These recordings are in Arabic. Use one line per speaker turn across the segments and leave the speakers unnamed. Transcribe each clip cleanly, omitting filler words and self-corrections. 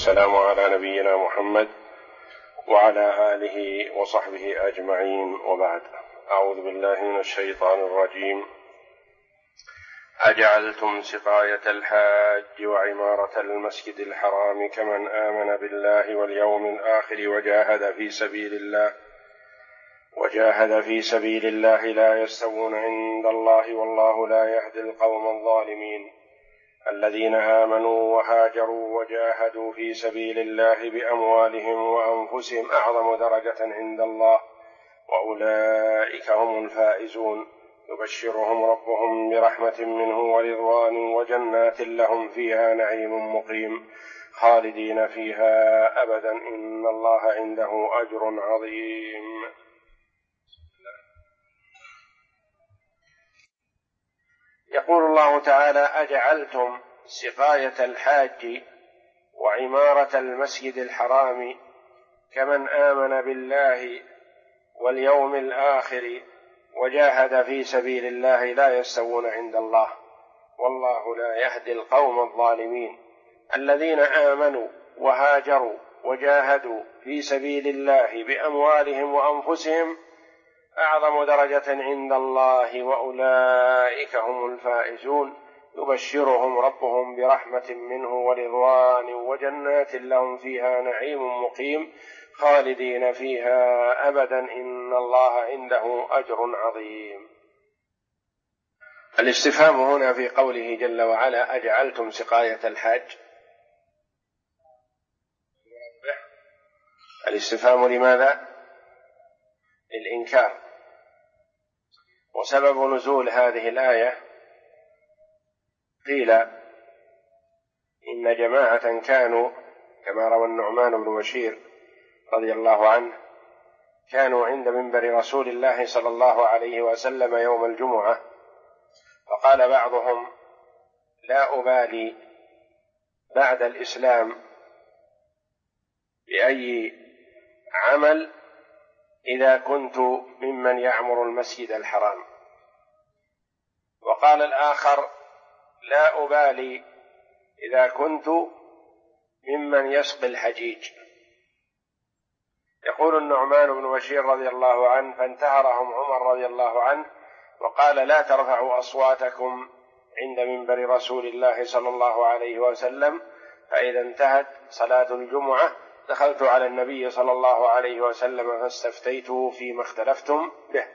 والسلام على نبينا محمد وعلى آله وصحبه أجمعين، وبعد. أعوذ بالله من الشيطان الرجيم. أجعلتم سقاية الحاج وعمارة المسجد الحرام كمن آمن بالله واليوم الآخر وجاهد في سبيل الله لا يستوون عند الله والله لا يهدي القوم الظالمين. الذين آمنوا وهاجروا وجاهدوا في سبيل الله بأموالهم وأنفسهم أعظم درجة عند الله وأولئك هم الفائزون. يبشرهم ربهم برحمة منه ورضوان وجنات لهم فيها نعيم مقيم خالدين فيها أبدا إن الله عنده أجر عظيم. يقول الله تعالى: أجعلتم سقاية الحاج وعمارة المسجد الحرام كمن آمن بالله واليوم الآخر وجاهد في سبيل الله لا يستوون عند الله والله لا يهدي القوم الظالمين. الذين آمنوا وهاجروا وجاهدوا في سبيل الله بأموالهم وأنفسهم أعظم درجة عند الله وأولئك هم الفائزون. يبشرهم ربهم برحمة منه ورضوان وجنات لهم فيها نعيم مقيم خالدين فيها أبدا إن الله عنده أجر عظيم. الاستفهام هنا في قوله جل وعلا: أجعلتم سقاية الحاج. الاستفهام لماذا؟ للإنكار. وسبب نزول هذه الآية قيل إن جماعة كانوا كما روى النعمان بن بشير رضي الله عنه كانوا عند منبر رسول الله صلى الله عليه وسلم يوم الجمعة، فقال بعضهم: لا أبالي بعد الإسلام بأي عمل إذا كنت ممن يعمر المسجد الحرام. وقال الآخر: لا أبالي إذا كنت ممن يسقي الحجيج. يقول النعمان بن بشير رضي الله عنه: فانتهرهم عمر رضي الله عنه وقال: لا ترفعوا أصواتكم عند منبر رسول الله صلى الله عليه وسلم، فإذا انتهت صلاة الجمعة دخلت على النبي صلى الله عليه وسلم فاستفتيته فيما اختلفتم به.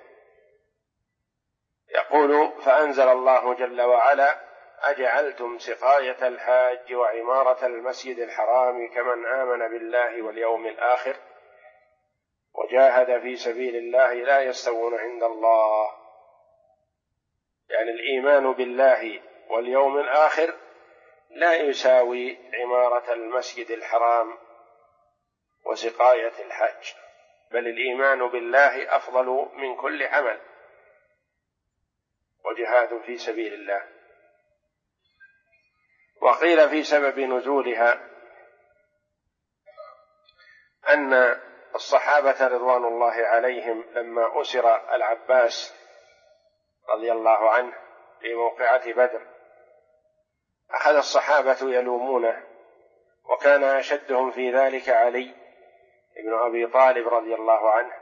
يقول: فأنزل الله جل وعلا: أجعلتم سقاية الحاج وعمارة المسجد الحرام كمن آمن بالله واليوم الآخر وجاهد في سبيل الله لا يستوون عند الله. يعني الإيمان بالله واليوم الآخر لا يساوي عمارة المسجد الحرام وسقاية الحاج، بل الإيمان بالله أفضل من كل عمل وجهاد في سبيل الله. وقيل في سبب نزولها أن الصحابة رضوان الله عليهم لما أسر العباس رضي الله عنه في موقعة بدر أخذ الصحابة يلومونه، وكان أشدهم في ذلك علي ابن أبي طالب رضي الله عنه،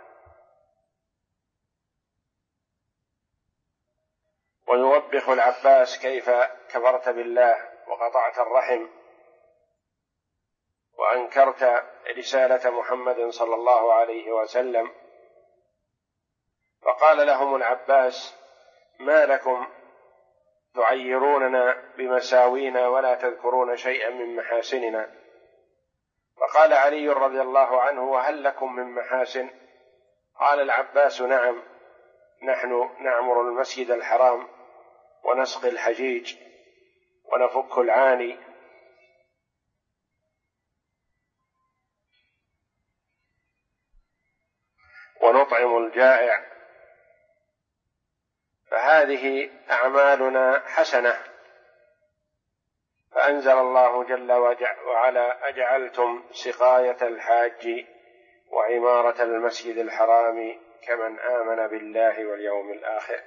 ويوبخ العباس: كيف كفرت بالله وقطعت الرحم وأنكرت رسالة محمد صلى الله عليه وسلم. فقال لهم العباس: ما لكم تعيروننا بمساوينا ولا تذكرون شيئا من محاسننا؟ فقال علي رضي الله عنه: وهل لكم من محاسن؟ قال العباس: نعم، نحن نعمر المسجد الحرام ونسقي الحجيج ونفك العاني ونطعم الجائع، فهذه أعمالنا حسنة. فأنزل الله جل وعلا: أجعلتم سقاية الحاج وعمارة المسجد الحرام كمن آمن بالله واليوم الآخر.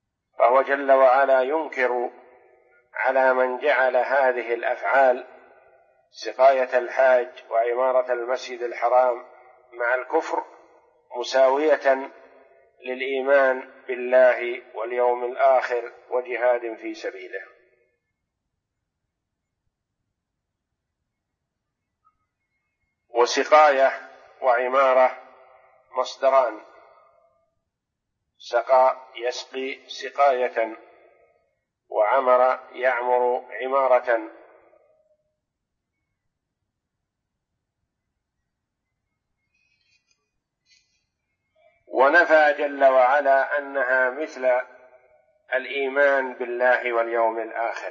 فهو جل وعلا ينكر على من جعل هذه الأفعال سقاية الحاج وعمارة المسجد الحرام مع الكفر مساوية للإيمان بالله واليوم الآخر وجهاد في سبيله. وسقاية وعمارة مصدران: سقى يسقي سقاية، وعمر يعمر عمارة. ونفى جل وعلا أنها مثل الإيمان بالله واليوم الآخر.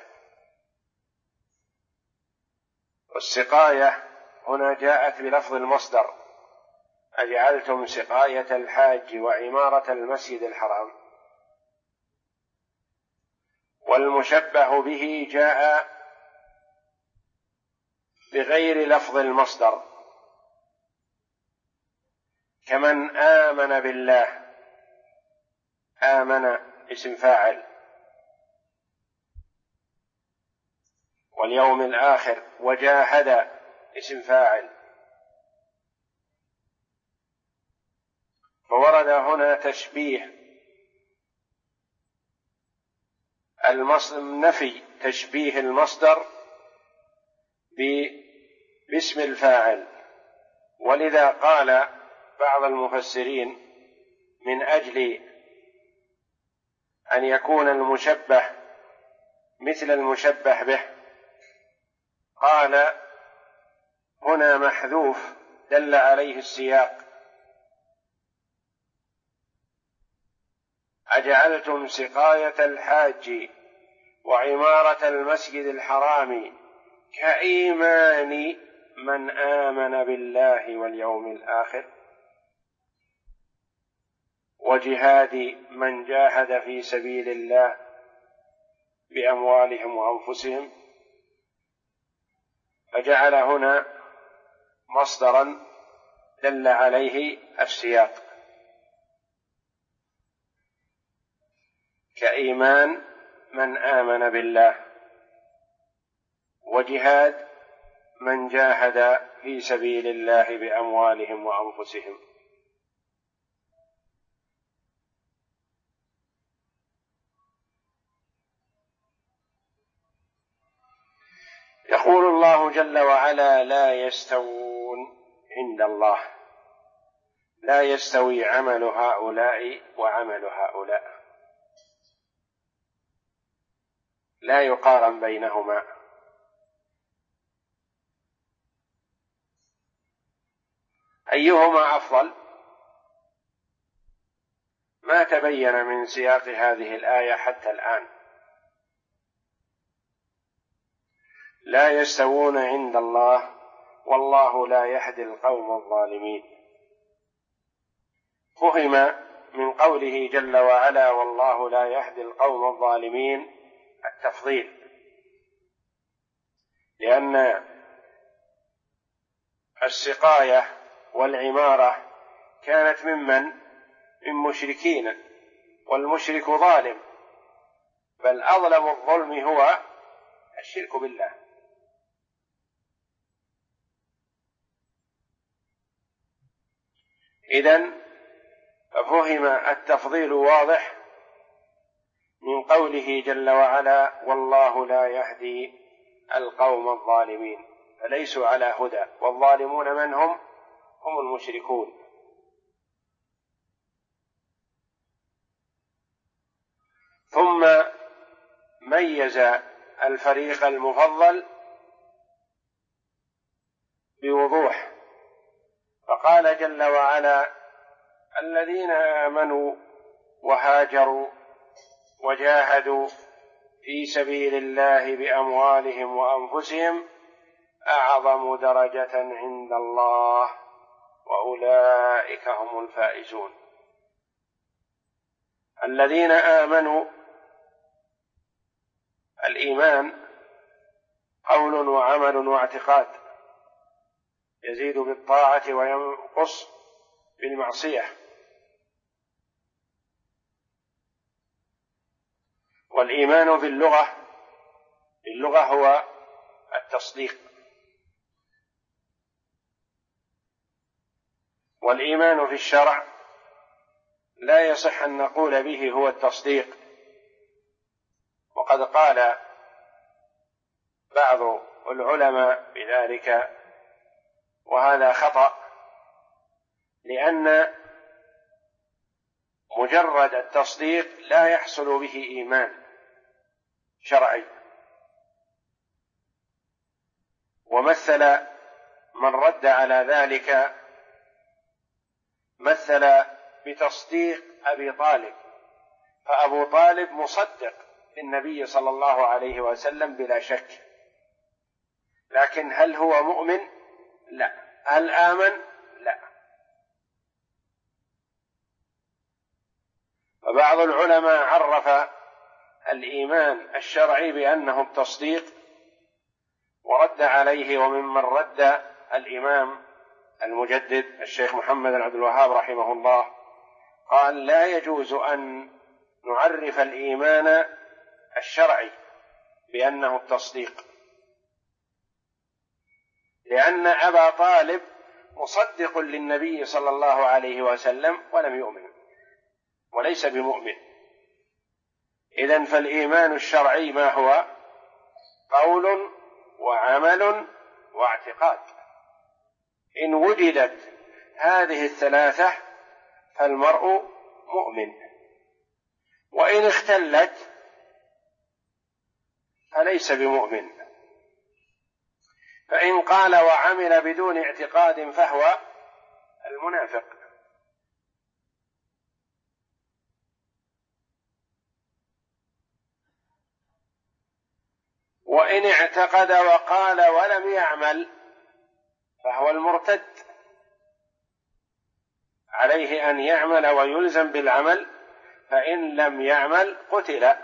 والسقاية هنا جاءت بلفظ المصدر: أجعلتم سقاية الحاج وعمارة المسجد الحرام. والمشبه به جاء بغير لفظ المصدر، كمن آمن بالله. آمن اسم فاعل، واليوم الآخر وجاهد اسم فاعل. فورد هنا تشبيه نفي تشبيه المصدر باسم الفاعل. ولذا قال بعض المفسرين: من أجل أن يكون المشبه مثل المشبه به، قال هنا محذوف دل عليه السياق: أجعلتم سقاية الحاج وعمارة المسجد الحرام كإيمان من آمن بالله واليوم الآخر وجهاد من جاهد في سبيل الله بأموالهم وأنفسهم. فجعل هنا مصدرا دل عليه السياق: كإيمان من آمن بالله وجهاد من جاهد في سبيل الله بأموالهم وأنفسهم. يقول الله جل وعلا: لا يستوون عند الله. لا يستوي عمل هؤلاء وعمل هؤلاء، لا يقارن بينهما. أيهما أفضل؟ ما تبين من سياق هذه الآية حتى الآن. لا يستوون عند الله والله لا يهدي القوم الظالمين. فهم من قوله جل وعلا والله لا يهدي القوم الظالمين التفضيل، لأن السقاية والعمارة كانت من مشركين، والمشرك ظالم، بل أظلم الظلم هو الشرك بالله. إذن ففهم التفضيل واضح من قوله جل وعلا والله لا يهدي القوم الظالمين، فليسوا على هدى. والظالمون من هم؟ هم المشركون. ثم ميز الفريق المفضل بوضوح، فقال جل وعلا الذين آمنوا وهاجروا وجاهدوا في سبيل الله بأموالهم وأنفسهم أعظم درجة عند الله وأولئك هم الفائزون. الذين آمنوا، الإيمان قول وعمل واعتقاد، يزيد بالطاعة وينقص بالمعصية. والإيمان باللغة هو التصديق، والإيمان في الشرع لا يصح أن نقول به هو التصديق، وقد قال بعض العلماء بذلك، وهذا خطأ، لأن مجرد التصديق لا يحصل به إيمان شرعي. ومثل من رد على ذلك مثل بتصديق أبي طالب، فأبو طالب مصدق للنبي صلى الله عليه وسلم بلا شك، لكن هل هو مؤمن؟ لا. هل آمن؟ لا. فبعض العلماء عرف الإيمان الشرعي بأنه التصديق ورد عليه، وممن رد الإمام المجدد الشيخ محمد بن عبد الوهاب رحمه الله، قال لا يجوز أن نعرف الإيمان الشرعي بأنه التصديق، لأن أبا طالب مصدق للنبي صلى الله عليه وسلم ولم يؤمن وليس بمؤمن. إذن فالإيمان الشرعي ما هو؟ قول وعمل واعتقاد. إن وجدت هذه الثلاثة فالمرء مؤمن، وإن اختلت فليس بمؤمن. فإن قال وعمل بدون اعتقاد فهو المنافق. وإن اعتقد وقال ولم يعمل فهو المرتد، عليه أن يعمل ويلزم بالعمل، فإن لم يعمل قتل.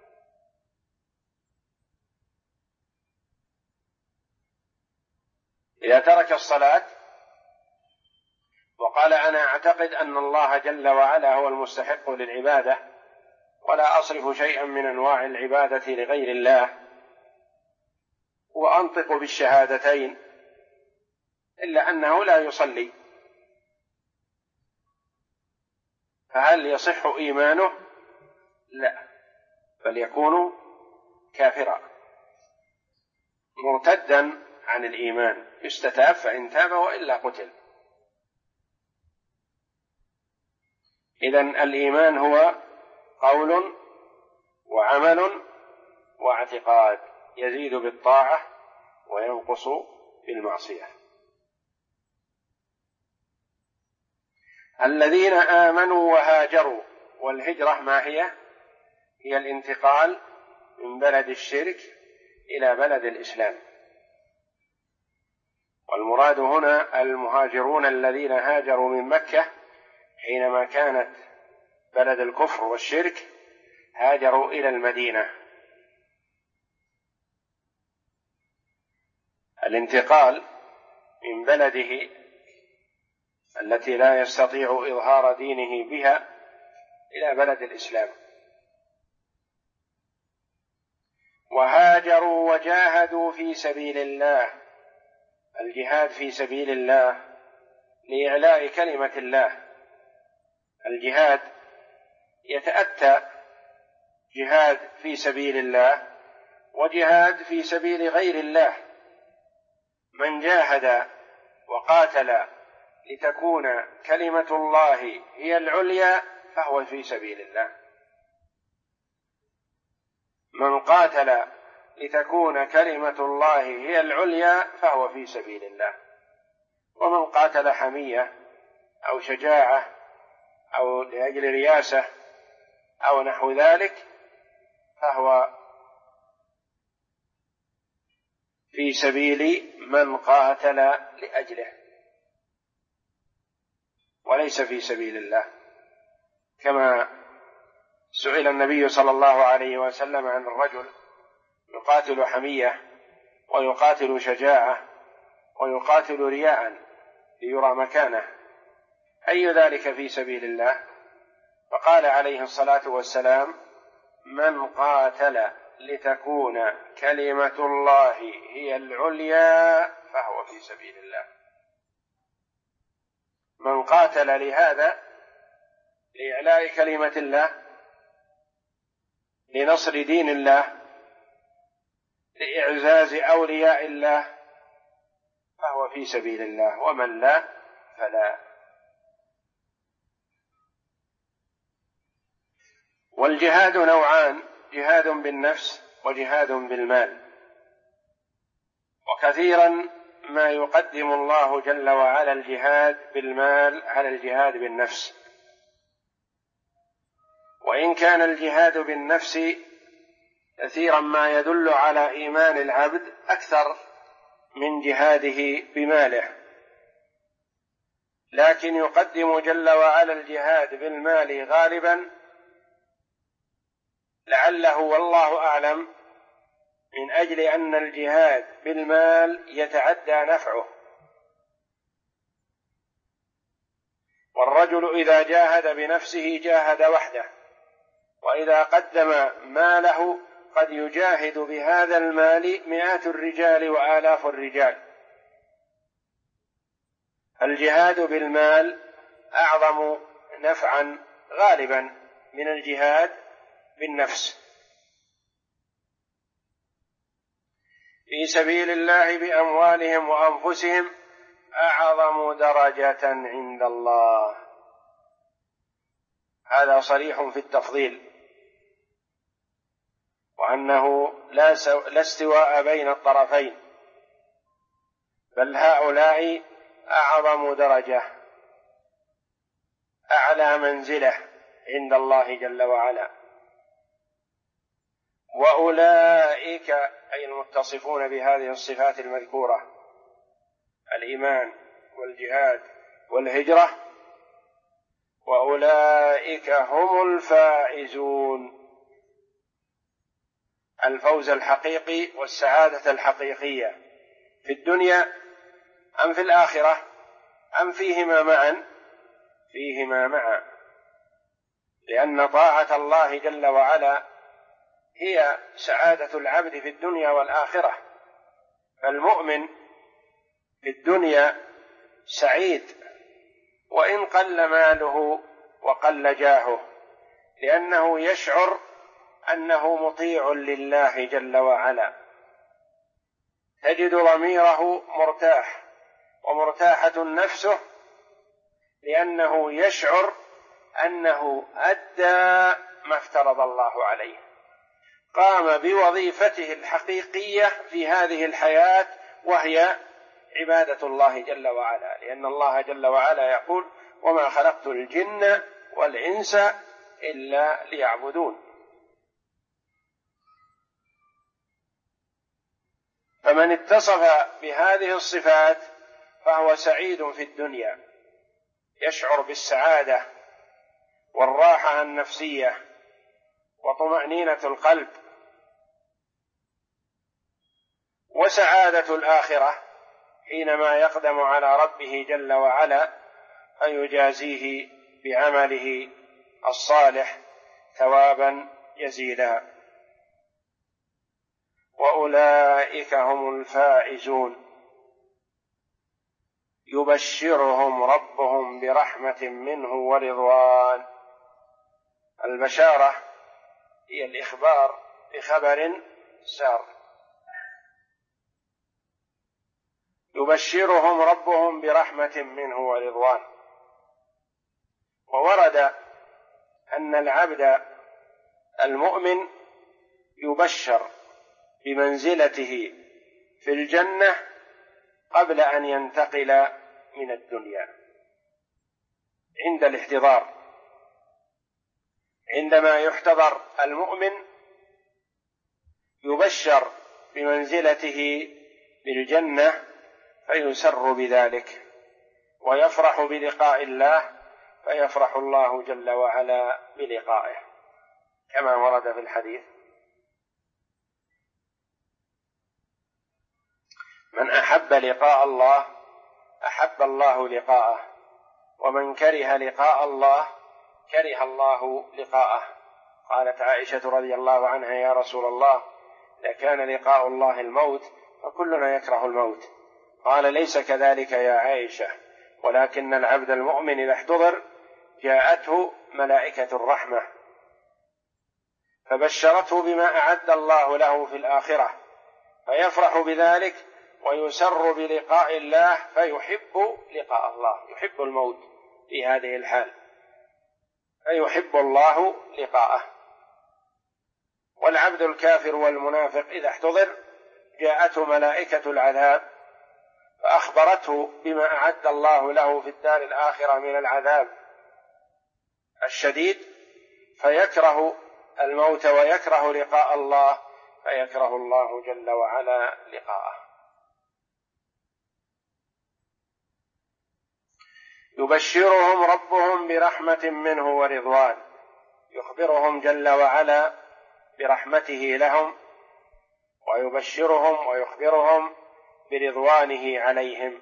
إذا ترك الصلاة وقال أنا أعتقد أن الله جل وعلا هو المستحق للعبادة ولا أصرف شيئا من أنواع العبادة لغير الله، وأنطق بالشهادتين، إلا أنه لا يصلي، فهل يصح إيمانه؟ لا، بل يكون كافرا مرتدا عن الإيمان، يستتاب فإن تاب وإلا قتل. إذن الإيمان هو قول وعمل واعتقاد، يزيد بالطاعة وينقص بالمعصية. الذين آمنوا وهاجروا، والهجرة ما هي؟ هي الانتقال من بلد الشرك إلى بلد الإسلام، والمراد هنا المهاجرون الذين هاجروا من مكة حينما كانت بلد الكفر والشرك، هاجروا إلى المدينة. الانتقال من بلده التي لا يستطيع إظهار دينه بها إلى بلد الإسلام. وهاجروا وجاهدوا في سبيل الله، الجهاد في سبيل الله لإعلاء كلمة الله. الجهاد يتأتى جهاد في سبيل الله وجهاد في سبيل غير الله. من جاهد وقاتل لتكون كلمة الله هي العليا فهو في سبيل الله، من قاتل لتكون كلمة الله هي العليا فهو في سبيل الله، ومن قاتل حمية أو شجاعة أو لأجل رياسة أو نحو ذلك فهو في سبيل من قاتل لأجله وليس في سبيل الله. كما سئل النبي صلى الله عليه وسلم عن الرجل يقاتل حمية ويقاتل شجاعة ويقاتل رياء ليرى مكانه، أي ذلك في سبيل الله؟ فقال عليه الصلاة والسلام: من قاتل لتكون كلمة الله هي العليا فهو في سبيل الله. من قاتل لهذا، لإعلاء كلمة الله، لنصر دين الله، لإعزاز أولياء الله، فهو في سبيل الله، ومن لا فلا. والجهاد نوعان: جهاد بالنفس وجهاد بالمال. وكثيرا ما يقدم الله جل وعلا الجهاد بالمال على الجهاد بالنفس، وإن كان الجهاد بالنفس كثيرا ما يدل على إيمان العبد أكثر من جهاده بماله، لكن يقدم جل وعلا الجهاد بالمال غالبا، لعله والله أعلم من أجل أن الجهاد بالمال يتعدى نفعه، والرجل إذا جاهد بنفسه جاهد وحده، وإذا قدم ماله قد يجاهد بهذا المال مئات الرجال وآلاف الرجال. الجهاد بالمال أعظم نفعا غالبا من الجهاد بالنفس. في سبيل الله بأموالهم وأنفسهم أعظم درجة عند الله، هذا صريح في التفضيل، وأنه لا استواء بين الطرفين، بل هؤلاء أعظم درجة، أعلى منزلة عند الله جل وعلا. وأولئك أي المتصفون بهذه الصفات المذكورة: الإيمان والجهاد والهجرة، وأولئك هم الفائزون، الفوز الحقيقي والسعادة الحقيقية في الدنيا أم في الآخرة أم فيهما معا؟ فيهما معا، لأن طاعة الله جل وعلا هي سعادة العبد في الدنيا والآخرة. فالمؤمن في الدنيا سعيد وإن قل ماله وقل جاهه، لأنه يشعر أنه مطيع لله جل وعلا، تجد ضميره مرتاح ومرتاحة نفسه، لأنه يشعر أنه أدى ما افترض الله عليه، قام بوظيفته الحقيقية في هذه الحياة، وهي عبادة الله جل وعلا، لأن الله جل وعلا يقول: وما خلقت الجن والإنس إلا ليعبدون. فمن اتصف بهذه الصفات فهو سعيد في الدنيا، يشعر بالسعادة والراحة النفسية وطمأنينة القلب، وسعادة الآخرة حينما يقدم على ربه جل وعلا فيجازيه بعمله الصالح ثوابا جزيلا. وأولئك هم الفائزون، يبشرهم ربهم برحمة منه ورضوان. البشارة هي الإخبار بخبر سار. يبشرهم ربهم برحمة منه ورضوان. وورد أن العبد المؤمن يبشر بمنزلته في الجنة قبل أن ينتقل من الدنيا، عند الاحتضار، عندما يحتضر المؤمن يبشر بمنزلته بالجنة فيسر بذلك ويفرح بلقاء الله، فيفرح الله جل وعلا بلقائه، كما ورد في الحديث: من أحب لقاء الله أحب الله لقاءه، ومن كره لقاء الله كره الله لقاءه. قالت عائشة رضي الله عنها: يا رسول الله، إذا كان لقاء الله الموت فكلنا يكره الموت. قال: ليس كذلك يا عائشة، ولكن العبد المؤمن إذا احتضر جاءته ملائكة الرحمة فبشرته بما أعد الله له في الآخرة، فيفرح بذلك ويسر بلقاء الله، فيحب لقاء الله، يحب الموت في هذه الحال، فيحب الله لقاءه. والعبد الكافر والمنافق إذا احتضر جاءته ملائكة العذاب فأخبرته بما أعد الله له في الدار الآخرة من العذاب الشديد، فيكره الموت ويكره لقاء الله، فيكره الله جل وعلا لقاءه. يبشرهم ربهم برحمة منه ورضوان، يخبرهم جل وعلا برحمته لهم، ويبشرهم ويخبرهم برضوانه عليهم،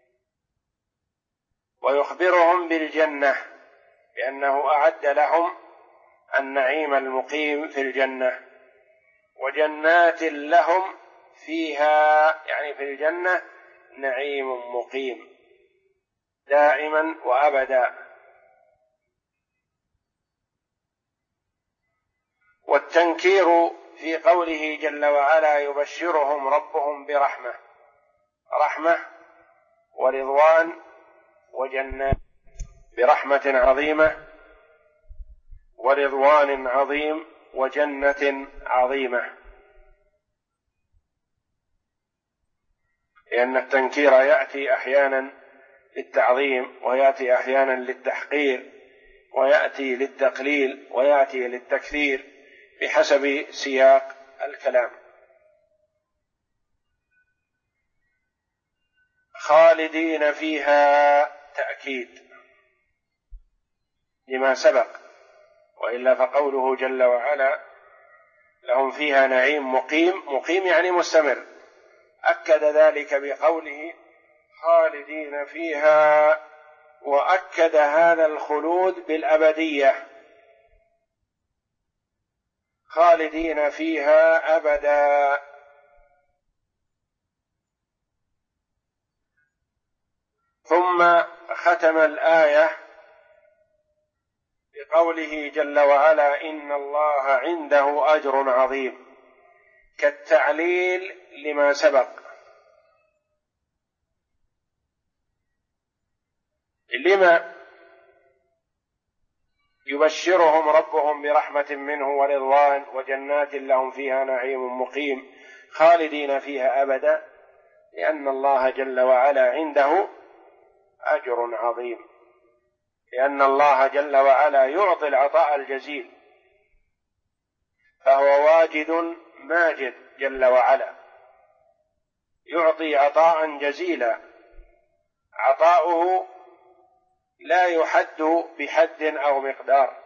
ويخبرهم بالجنة بأنه أعد لهم النعيم المقيم في الجنة، وجنات لهم فيها، يعني في الجنة نعيم مقيم دائما وأبدا. والتنكير في قوله جل وعلا يبشرهم ربهم برحمة، رحمة ورضوان وجنات، برحمة عظيمة ورضوان عظيم وجنة عظيمة، لأن التنكير يأتي أحيانا للتعظيم، ويأتي أحيانا للتحقير، ويأتي للتقليل، ويأتي للتكثير بحسب سياق الكلام. خالدين فيها تأكيد لما سبق، وإلا فقوله جل وعلا لهم فيها نعيم مقيم يعني مستمر، أكد ذلك بقوله خالدين فيها، وأكد هذا الخلود بالأبدية، خالدين فيها أبدا. ثم ختم الآية بقوله جل وعلا إن الله عنده أجر عظيم، كالتعليل لما سبق. لما يبشرهم ربهم برحمة منه ورضوان وجنات لهم فيها نعيم مقيم خالدين فيها أبدا؟ لأن الله جل وعلا عنده أجر عظيم، لأن الله جل وعلا يعطي العطاء الجزيل، فهو واجد ماجد جل وعلا، يعطي عطاء جزيلا، عطاؤه لا يحد بحد أو مقدار.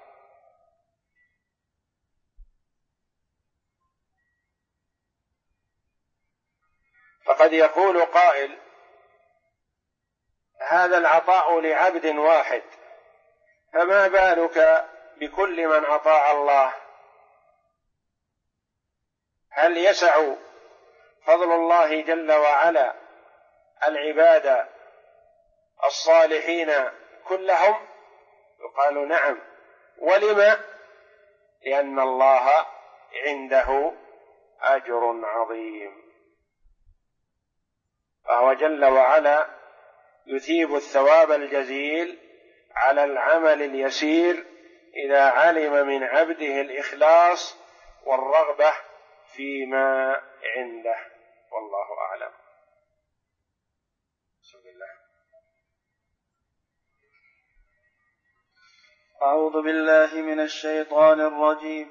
فقد يقول قائل هذا العطاء لعبد واحد، فما بالك بكل من أطاع الله؟ هل يسع فضل الله جل وعلا العباد الصالحين كلهم؟ يقال نعم. ولما؟ لأن الله عنده أجر عظيم، فهو جل وعلا يثيب الثواب الجزيل على العمل اليسير إذا علم من عبده الإخلاص والرغبة فيما عنده. والله أعلم. بسم الله.
أعوذ بالله من الشيطان الرجيم.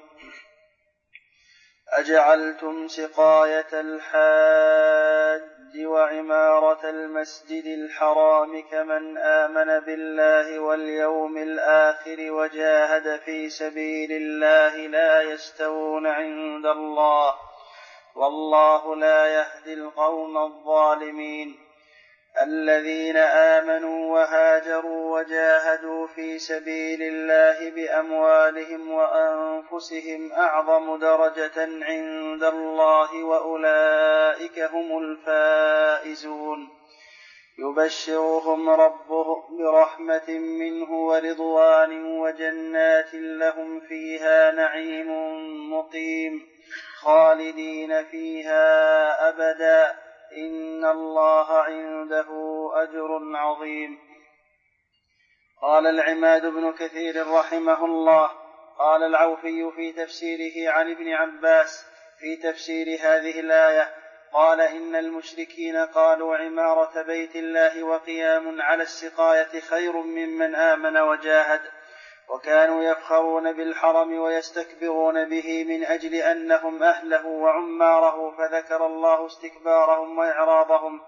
أجعلتم سقاية الحاج وعمارة المسجد الحرام كمن آمن بالله واليوم الآخر وجاهد في سبيل الله لا يستوون عند الله والله لا يهدي القوم الظالمين. الذين آمنوا وهاجروا وجاهدوا في سبيل الله بأموالهم وأنفسهم أعظم درجة عند الله وأولئك هم الفائزون. يبشرهم ربهم برحمة منه ورضوان وجنات لهم فيها نعيم مقيم خالدين فيها أبدا إن الله عنده أجر عظيم. قال العماد بن كثير رحمه الله: قال العوفي في تفسيره عن ابن عباس في تفسير هذه الآية، قال: إن المشركين قالوا عمارة بيت الله وقيام على السقاية خير ممن آمن وجاهد، وكانوا يفخرون بالحرم ويستكبرون به من أجل أنهم أهله وعماره، فذكر الله استكبارهم وإعراضهم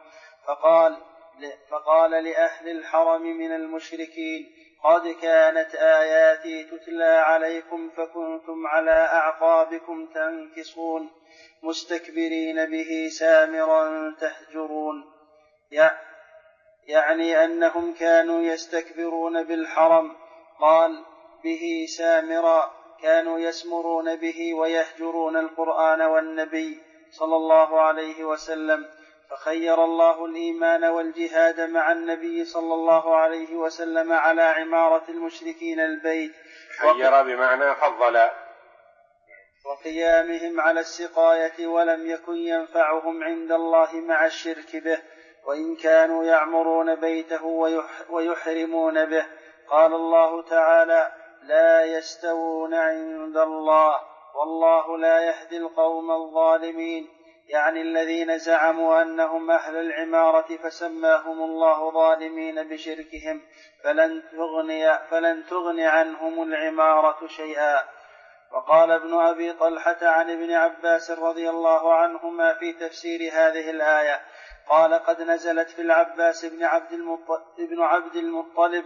فقال لأهل الحرم من المشركين: قد كانت آياتي تتلى عليكم فكنتم على أعقابكم تنكصون مستكبرين به سامرا تهجرون، يعني أنهم كانوا يستكبرون بالحرم، قال به سامرا، كانوا يسمرون به ويهجرون القرآن والنبي صلى الله عليه وسلم، فخير الله الإيمان والجهاد مع النبي صلى الله عليه وسلم على عمارة المشركين البيت،
خير بمعنى فضل،
وقيامهم على السقاية، ولم يكن ينفعهم عند الله مع الشرك به، وإن كانوا يعمرون بيته ويحرمون به. قال الله تعالى: لا يستوون عند الله والله لا يهدي القوم الظالمين، يعني الذين زعموا أنهم أهل العمارة فسماهم الله ظالمين بشركهم، فلن تغني عنهم العمارة شيئا. وقال ابن أبي طلحة عن ابن عباس رضي الله عنهما في تفسير هذه الآية، قال: قد نزلت في العباس بن عبد المطلب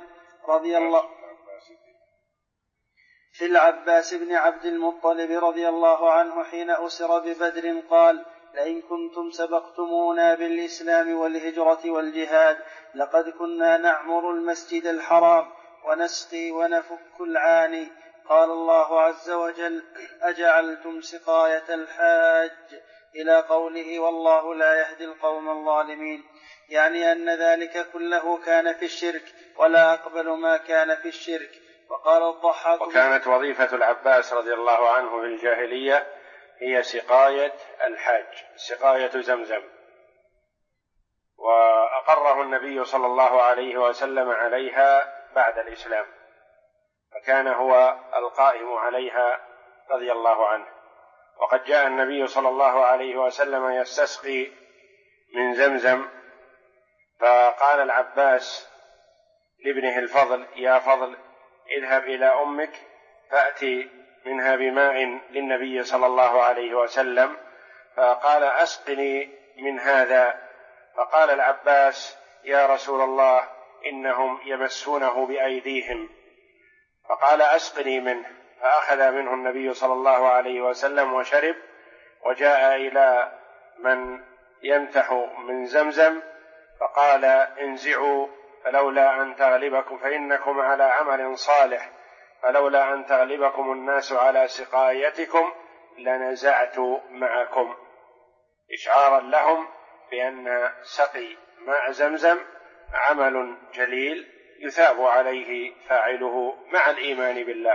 رضي الله عنه حين أسر ببدر، قال: لئن كنتم سبقتمونا بالإسلام والهجرة والجهاد لقد كنا نعمر المسجد الحرام ونسقي ونفك العاني. قال الله عز وجل: أجعلتم سقاية الحاج، إلى قوله: والله لا يهدي القوم الظالمين، يعني أن ذلك كله كان في الشرك، ولا أقبل ما كان في الشرك. وقال الضحاك:
وكانت وظيفة العباس رضي الله عنه في الجاهلية هي سقاية الحاج، سقاية زمزم، وأقره النبي صلى الله عليه وسلم عليها بعد الإسلام، فكان هو القائم عليها رضي الله عنه. وقد جاء النبي صلى الله عليه وسلم يستسقي من زمزم، فقال العباس لابنه الفضل: يا فضل، اذهب إلى أمك فأتي منها بماء للنبي صلى الله عليه وسلم. فقال: أسقني من هذا. فقال العباس: يا رسول الله، إنهم يمسونه بأيديهم. فقال: أسقني منه. فأخذ منه النبي صلى الله عليه وسلم وشرب، وجاء إلى من يمتح من زمزم فقال: انزعوا فلولا أن تغلبكم، فإنكم على عمل صالح، فلولا أن تغلبكم الناس على سقايتكم لنزعت معكم، إشعارا لهم بأن سقي ماء زمزم عمل جليل يثاب عليه فاعله مع الإيمان بالله.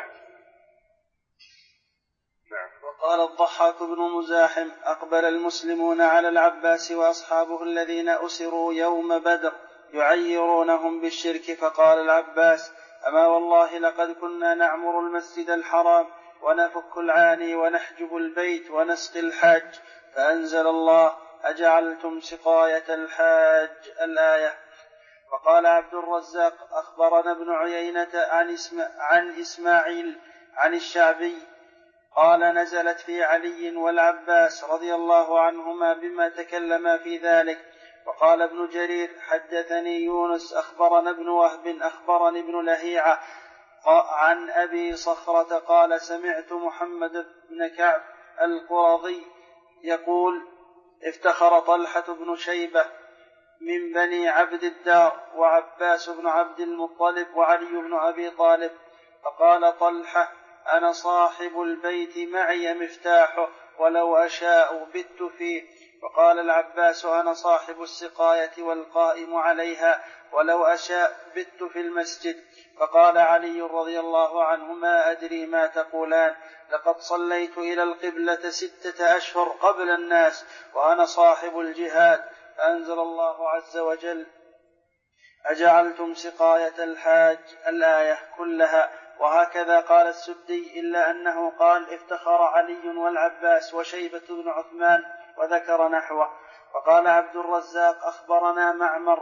نعم. وقال الضحاك بن مزاحم: أقبل المسلمون على العباس وأصحابه الذين أسروا يوم بدر يعيرونهم بالشرك، فقال العباس: أما والله لقد كنا نعمر المسجد الحرام ونفك العاني ونحجب البيت ونسقي الحاج، فأنزل الله: أجعلتم سقاية الحاج، الآية. وقال عبد الرزاق: أخبرنا ابن عيينة عن إسماعيل عن الشعبي قال: نزلت في علي والعباس رضي الله عنهما بما تكلما في ذلك. وقال ابن جرير: حدثني يونس أخبرنا ابن وهب أخبرني ابن لهيعة عن أبي صخرة قال: سمعت محمد بن كعب القرظي يقول: افتخر طلحة بن شيبة من بني عبد الدار وعباس بن عبد المطلب وعلي بن أبي طالب، فقال طلحة: أنا صاحب البيت معي مفتاحه ولو أشاء بت فيه. وقال العباس: أنا صاحب السقاية والقائم عليها، ولو أشاء بت في المسجد. فقال علي رضي الله عنه: ما أدري ما تقولان، لقد صليت إلى القبلة 6 أشهر قبل الناس وأنا صاحب الجهاد. فأنزل الله عز وجل: أجعلتم سقاية الحاج الآية كلها. وهكذا قال السدي، إلا أنه قال: افتخر علي والعباس وشيبة بن عثمان، وذكر نحوه. وقال عبد الرزاق: أخبرنا معمر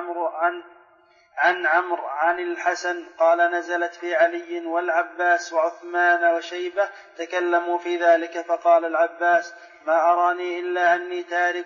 عن عمرو عن الحسن قال: نزلت في علي والعباس وعثمان وشيبة تكلموا في ذلك، فقال العباس: ما أراني إلا أني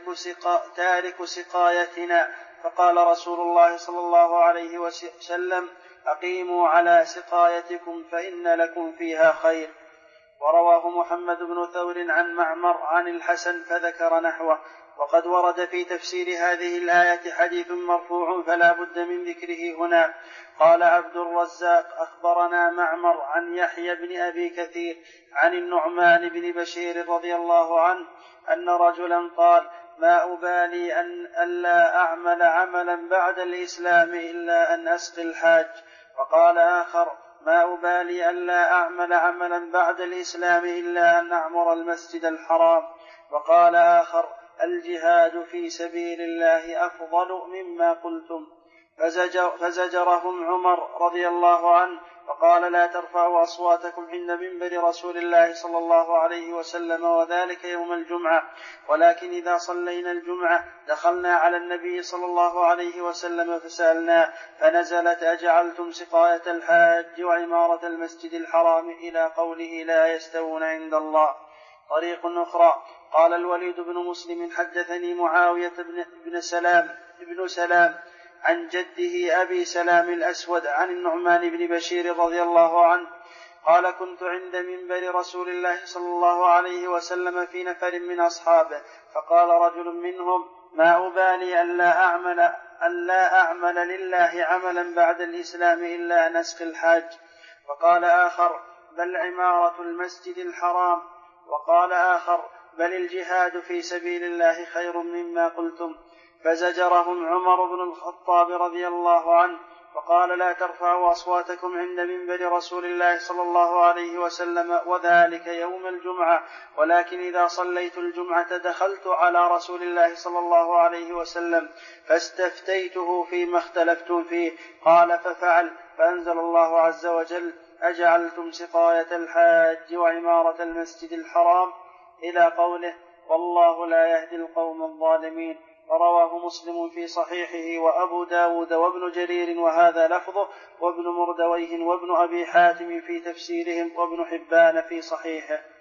تارك سقايتنا. فقال رسول الله صلى الله عليه وسلم: أقيموا على سقايتكم فإن لكم فيها خير. ورواه محمد بن ثور عن معمر عن الحسن فذكر نحوه. وقد ورد في تفسير هذه الآية حديث مرفوع فلا بد من ذكره هنا. قال عبد الرزاق: أخبرنا معمر عن يحيى بن أبي كثير عن النعمان بن بشير رضي الله عنه أن رجلا قال: ما أبالي أن لا أعمل عملا بعد الإسلام إلا أن أسقي الحاج. وقال آخر: ما أبالي أن لا أعمل عملا بعد الإسلام إلا أن أعمر المسجد الحرام. وقال آخر: الجهاد في سبيل الله أفضل مما قلتم. فزجرهم عمر رضي الله عنه وقال: لا ترفعوا أصواتكم عند منبر رسول الله صلى الله عليه وسلم، وذلك يوم الجمعة، ولكن إذا صلينا الجمعة دخلنا على النبي صلى الله عليه وسلم فسألناه، فنزلت: أجعلتم سقاية الحاج وعمارة المسجد الحرام إلى قوله: لا يستوون عند الله. طريق أخرى. قال الوليد بن مسلم: حدثني معاوية بن سلام عن جده أبي سلام الأسود عن النعمان بن بشير رضي الله عنه قال: كنت عند منبر رسول الله صلى الله عليه وسلم في نفر من أصحابه، فقال رجل منهم: ما أبالي أن لا أعمل لله عملا بعد الإسلام إلا أن أسقي الحاج. وقال آخر: بل عمارة المسجد الحرام. وقال آخر: بل الجهاد في سبيل الله خير مما قلتم. فزجرهم عمر بن الخطاب رضي الله عنه وقال: لا ترفعوا أصواتكم عند منبر رسول الله صلى الله عليه وسلم، وذلك يوم الجمعة، ولكن إذا صليت الجمعة دخلت على رسول الله صلى الله عليه وسلم فاستفتيته فيما اختلفتم فيه، قال: ففعل. فأنزل الله عز وجل: أجعلتم سقاية الحاج وعمارة المسجد الحرام إلى قوله: والله لا يهدي القوم الظالمين. ورواه مسلم في صحيحه وأبو داود وابن جرير وهذا لفظه، وابن مردويه وابن أبي حاتم في تفسيرهم، وابن حبان في صحيحه.